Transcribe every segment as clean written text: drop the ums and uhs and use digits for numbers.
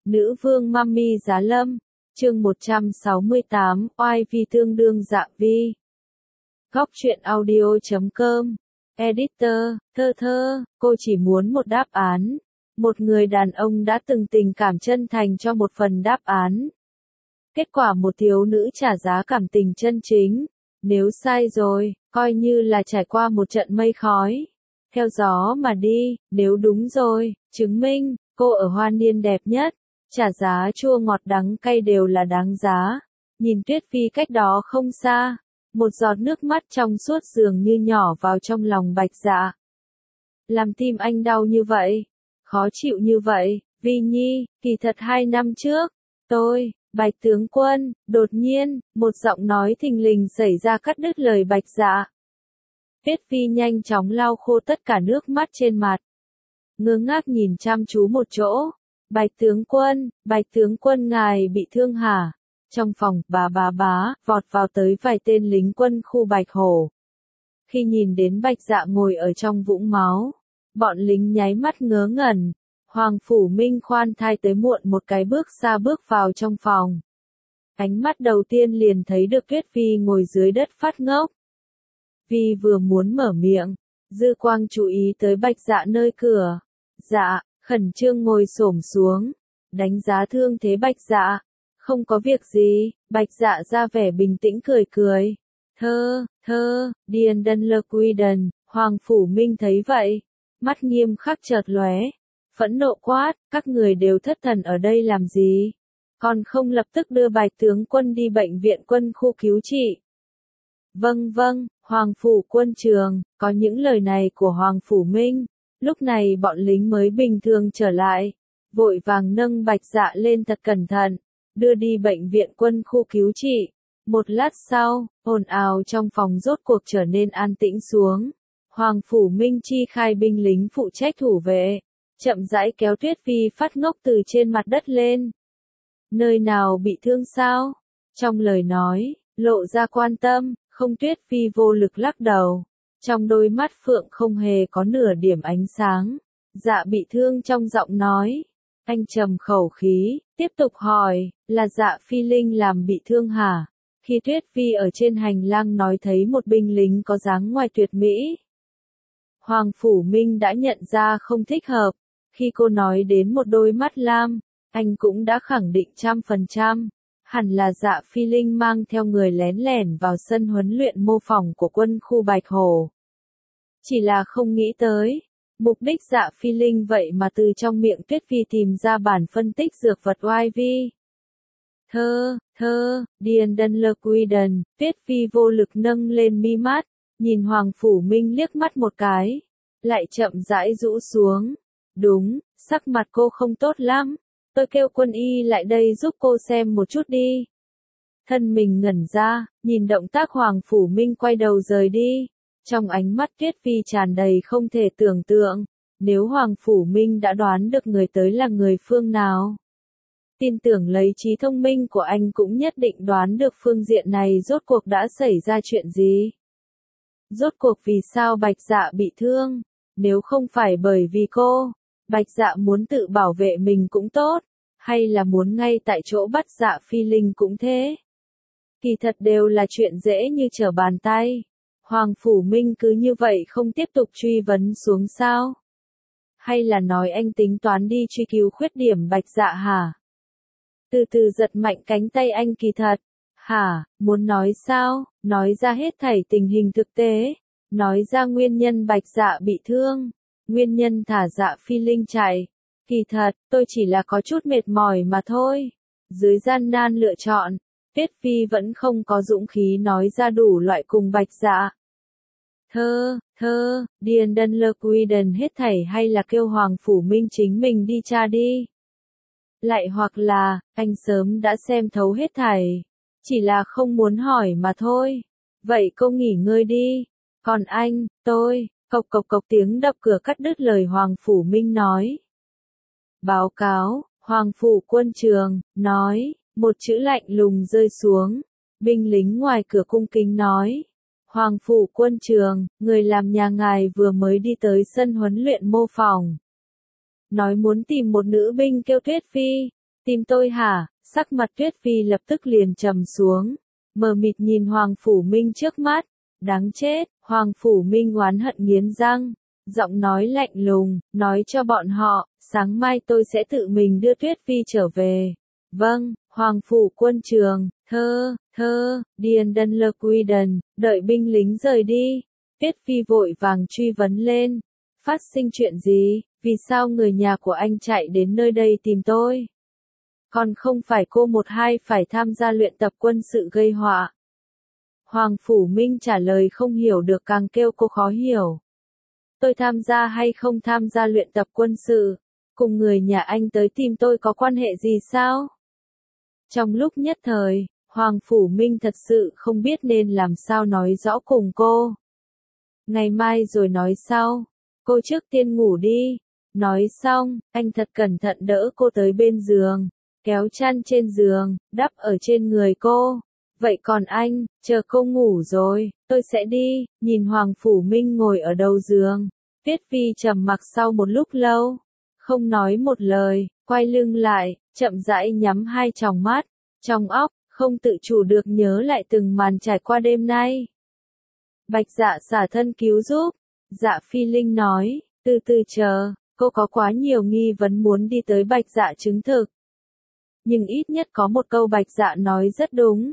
Nữ vương Mami Giá Lâm, chương 168, oai vi tương đương dạ vi. Góc truyện audio.com, editor, thơ, cô chỉ muốn một đáp án. Một người đàn ông đã từng tình cảm chân thành cho một phần đáp án. Kết quả một thiếu nữ trả giá cảm tình chân chính. Nếu sai rồi, coi như là trải qua một trận mây khói. Theo gió mà đi, nếu đúng rồi, chứng minh, cô ở hoa niên đẹp nhất. Trả giá chua ngọt đắng cay đều là đáng giá. Nhìn Tuyết Phi cách đó không xa, một giọt nước mắt trong suốt dường như nhỏ vào trong lòng Bạch Dạ. Làm tim anh đau như vậy, khó chịu như vậy, Vi Nhi, kỳ thật 2 năm trước, tôi, Bạch tướng quân, đột nhiên, một giọng nói thình lình xảy ra cắt đứt lời Bạch Dạ. Tuyết Phi nhanh chóng lau khô tất cả nước mắt trên mặt. Ngơ ngác nhìn chăm chú một chỗ. Bạch tướng quân ngài bị thương hả? Trong phòng, bá, vọt vào tới vài tên lính quân khu Bạch Hổ. Khi nhìn đến Bạch Dạ ngồi ở trong vũng máu, bọn lính nháy mắt ngớ ngẩn. Hoàng Phủ Minh khoan thai tới muộn một cái bước xa bước vào trong phòng. Ánh mắt đầu tiên liền thấy được Tuyết Phi ngồi dưới đất phát ngốc. Vi vừa muốn mở miệng, dư quang chú ý tới Bạch Dạ nơi cửa. Dạ, khẩn trương ngồi xổm xuống, đánh giá thương thế Bạch Dạ. Không có việc gì, Bạch Dạ ra vẻ bình tĩnh cười. Điền đân lơ quy đần, Hoàng Phủ Minh thấy vậy, mắt nghiêm khắc chợt lóe, phẫn nộ quát, các người đều thất thần ở đây làm gì? Còn không lập tức đưa Bạch tướng quân đi bệnh viện quân khu cứu trị. Vâng, Hoàng Phủ quân trường, có những lời này của Hoàng Phủ Minh. Lúc này bọn lính mới bình thường trở lại, vội vàng nâng Bạch Dạ lên thật cẩn thận, đưa đi bệnh viện quân khu cứu trị. Một lát sau, ồn ào trong phòng rốt cuộc trở nên an tĩnh xuống. Hoàng Phủ Minh chi khai binh lính phụ trách thủ vệ, chậm rãi kéo Tuyết Phi phát ngốc từ trên mặt đất lên. Nơi nào bị thương sao? Trong lời nói, lộ ra quan tâm, không. Tuyết Phi vô lực lắc đầu. Trong đôi mắt phượng không hề có nửa điểm ánh sáng. Dạ bị thương trong giọng nói. Anh trầm khẩu khí, tiếp tục hỏi, là Dạ Phi Linh làm bị thương hả? Khi Tuyết Phi ở trên hành lang nói thấy một binh lính có dáng ngoài tuyệt mỹ. Hoàng Phủ Minh đã nhận ra không thích hợp. Khi cô nói đến một đôi mắt lam, anh cũng đã khẳng định 100%. Hẳn là Dạ Phi Linh mang theo người lén lẻn vào sân huấn luyện mô phỏng của quân khu Bạch Hổ. Chỉ là không nghĩ tới, mục đích Dạ Phi Linh vậy mà từ trong miệng Tuyết Phi tìm ra bản phân tích dược vật oai vi. Điền đân lơ quy đần, Tuyết Phi vô lực nâng lên mi mắt, nhìn Hoàng Phủ Minh liếc mắt một cái, lại chậm rãi rũ xuống. Đúng, sắc mặt cô không tốt lắm. Tôi kêu quân y lại đây giúp cô xem một chút đi. Thân mình ngẩn ra, nhìn động tác Hoàng Phủ Minh quay đầu rời đi. Trong ánh mắt Tuyết Phi tràn đầy không thể tưởng tượng. Nếu Hoàng Phủ Minh đã đoán được người tới là người phương nào, tin tưởng lấy trí thông minh của anh cũng nhất định đoán được phương diện này rốt cuộc đã xảy ra chuyện gì. Rốt cuộc vì sao Bạch Dạ bị thương? Nếu không phải bởi vì cô, Bạch Dạ muốn tự bảo vệ mình cũng tốt, hay là muốn ngay tại chỗ bắt Dạ Phi Linh cũng thế. Kỳ thật đều là chuyện dễ như trở bàn tay. Hoàng Phủ Minh cứ như vậy không tiếp tục truy vấn xuống sao? Hay là nói anh tính toán đi truy cứu khuyết điểm Bạch Dạ hả? Từ từ giật mạnh cánh tay anh. Kỳ thật, hả, muốn nói sao? Nói ra hết thảy tình hình thực tế, nói ra nguyên nhân Bạch Dạ bị thương, nguyên nhân thả Dạ Phi Linh chạy. Kỳ thật, tôi chỉ là có chút mệt mỏi mà thôi. Dưới gian nan lựa chọn, Tuyết Phi vẫn không có dũng khí nói ra đủ loại cùng Bạch Dạ. Điền đân lơ quy đần hết thảy, hay là kêu Hoàng Phủ Minh chính mình đi tra đi. Lại hoặc là, anh sớm đã xem thấu hết thảy, chỉ là không muốn hỏi mà thôi. Vậy cô nghỉ ngơi đi. Còn anh, tôi, cộc tiếng đập cửa cắt đứt lời Hoàng Phủ Minh nói. Báo cáo, Hoàng Phủ quân trường, nói, một chữ lạnh lùng rơi xuống. Binh lính ngoài cửa cung kính nói. Hoàng Phủ quân trường, người làm nhà ngài vừa mới đi tới sân huấn luyện mô phỏng. Nói muốn tìm một nữ binh kêu Tuyết Phi. Tìm tôi hả? Sắc mặt Tuyết Phi lập tức liền trầm xuống, mờ mịt nhìn Hoàng Phủ Minh trước mắt. Đáng chết, Hoàng Phủ Minh oán hận nghiến răng, giọng nói lạnh lùng, nói cho bọn họ, sáng mai tôi sẽ tự mình đưa Tuyết Phi trở về. Vâng, Hoàng Phủ quân trường, Điền Đân Lơ Quy Đần, đợi binh lính rời đi. Tuyết Phi vội vàng truy vấn lên, phát sinh chuyện gì, vì sao người nhà của anh chạy đến nơi đây tìm tôi? Còn không phải cô một hai phải tham gia luyện tập quân sự gây họa. Hoàng Phủ Minh trả lời không hiểu được càng kêu cô khó hiểu. Tôi tham gia hay không tham gia luyện tập quân sự, cùng người nhà anh tới tìm tôi có quan hệ gì sao? Trong lúc nhất thời, Hoàng Phủ Minh thật sự không biết nên làm sao nói rõ cùng cô. Ngày mai rồi nói sau, cô trước tiên ngủ đi. Nói xong, anh thật cẩn thận đỡ cô tới bên giường, kéo chăn trên giường, đắp ở trên người cô. Vậy còn anh, chờ cô ngủ rồi, tôi sẽ đi. Nhìn Hoàng Phủ Minh ngồi ở đầu giường, Tuyết Phi trầm mặc sau một lúc lâu, không nói một lời, quay lưng lại, chậm rãi nhắm hai tròng mắt, trong óc không tự chủ được nhớ lại từng màn trải qua đêm nay. Bạch Dạ xả thân cứu giúp. Dạ Phi Linh nói, từ từ chờ, cô có quá nhiều nghi vấn muốn đi tới Bạch Dạ chứng thực. Nhưng ít nhất có một câu Bạch Dạ nói rất đúng.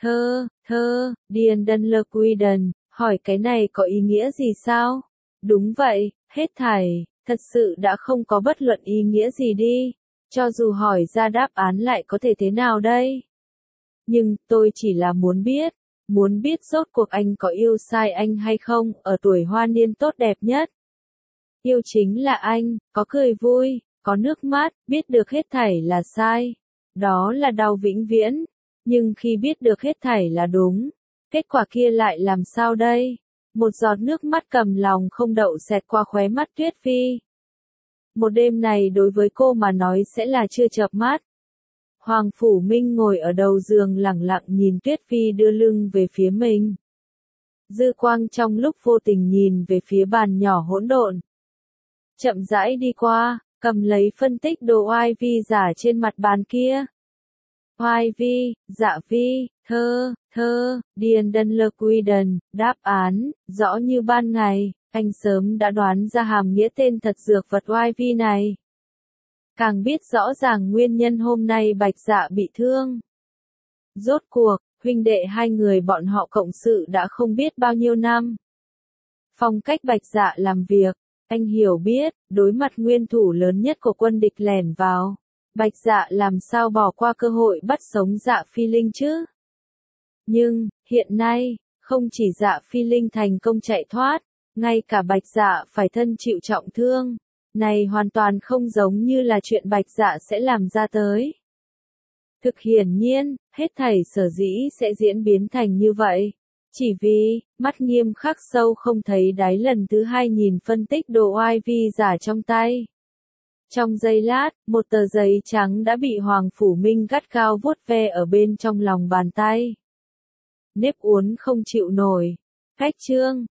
Điền Đân Lơ Quy Đần, hỏi cái này có ý nghĩa gì sao? Đúng vậy, hết thảy, thật sự đã không có bất luận ý nghĩa gì đi. Cho dù hỏi ra đáp án lại có thể thế nào đây? Nhưng, tôi chỉ là muốn biết rốt cuộc anh có yêu sai anh hay không, ở tuổi hoa niên tốt đẹp nhất. Yêu chính là anh, có cười vui, có nước mắt, biết được hết thảy là sai. Đó là đau vĩnh viễn. Nhưng khi biết được hết thảy là đúng, kết quả kia lại làm sao đây? Một giọt nước mắt cầm lòng không đậu xẹt qua khóe mắt Tuyết Phi. Một đêm này đối với cô mà nói sẽ là chưa chợp mắt. Hoàng Phủ Minh ngồi ở đầu giường lẳng lặng nhìn Tuyết Phi đưa lưng về phía mình. Dư quang trong lúc vô tình nhìn về phía bàn nhỏ hỗn độn. Chậm rãi đi qua, cầm lấy phân tích đồ oai vi giả trên mặt bàn kia. Oai vi, dạ vi, Điền Đân Lơ Quy Đần, đáp án, rõ như ban ngày, anh sớm đã đoán ra hàm nghĩa tên thật dược vật oai vi này. Càng biết rõ ràng nguyên nhân hôm nay Bạch Dạ bị thương. Rốt cuộc, huynh đệ hai người bọn họ cộng sự đã không biết bao nhiêu năm. Phong cách Bạch Dạ làm việc, anh hiểu biết, đối mặt nguyên thủ lớn nhất của quân địch lẻn vào. Bạch Dạ làm sao bỏ qua cơ hội bắt sống Dạ Phi Linh chứ? Nhưng, hiện nay, không chỉ Dạ Phi Linh thành công chạy thoát, ngay cả Bạch Dạ phải thân chịu trọng thương. Này hoàn toàn không giống như là chuyện Bạch Dạ sẽ làm ra tới. Thực hiển nhiên, hết thảy sở dĩ sẽ diễn biến thành như vậy. Chỉ vì, mắt nghiêm khắc sâu không thấy đáy lần thứ hai nhìn phân tích đồ oai vi giả trong tay. Trong giây lát, một tờ giấy trắng đã bị Hoàng Phủ Minh gắt gao vuốt ve ở bên trong lòng bàn tay. Nếp uốn không chịu nổi. Cách chương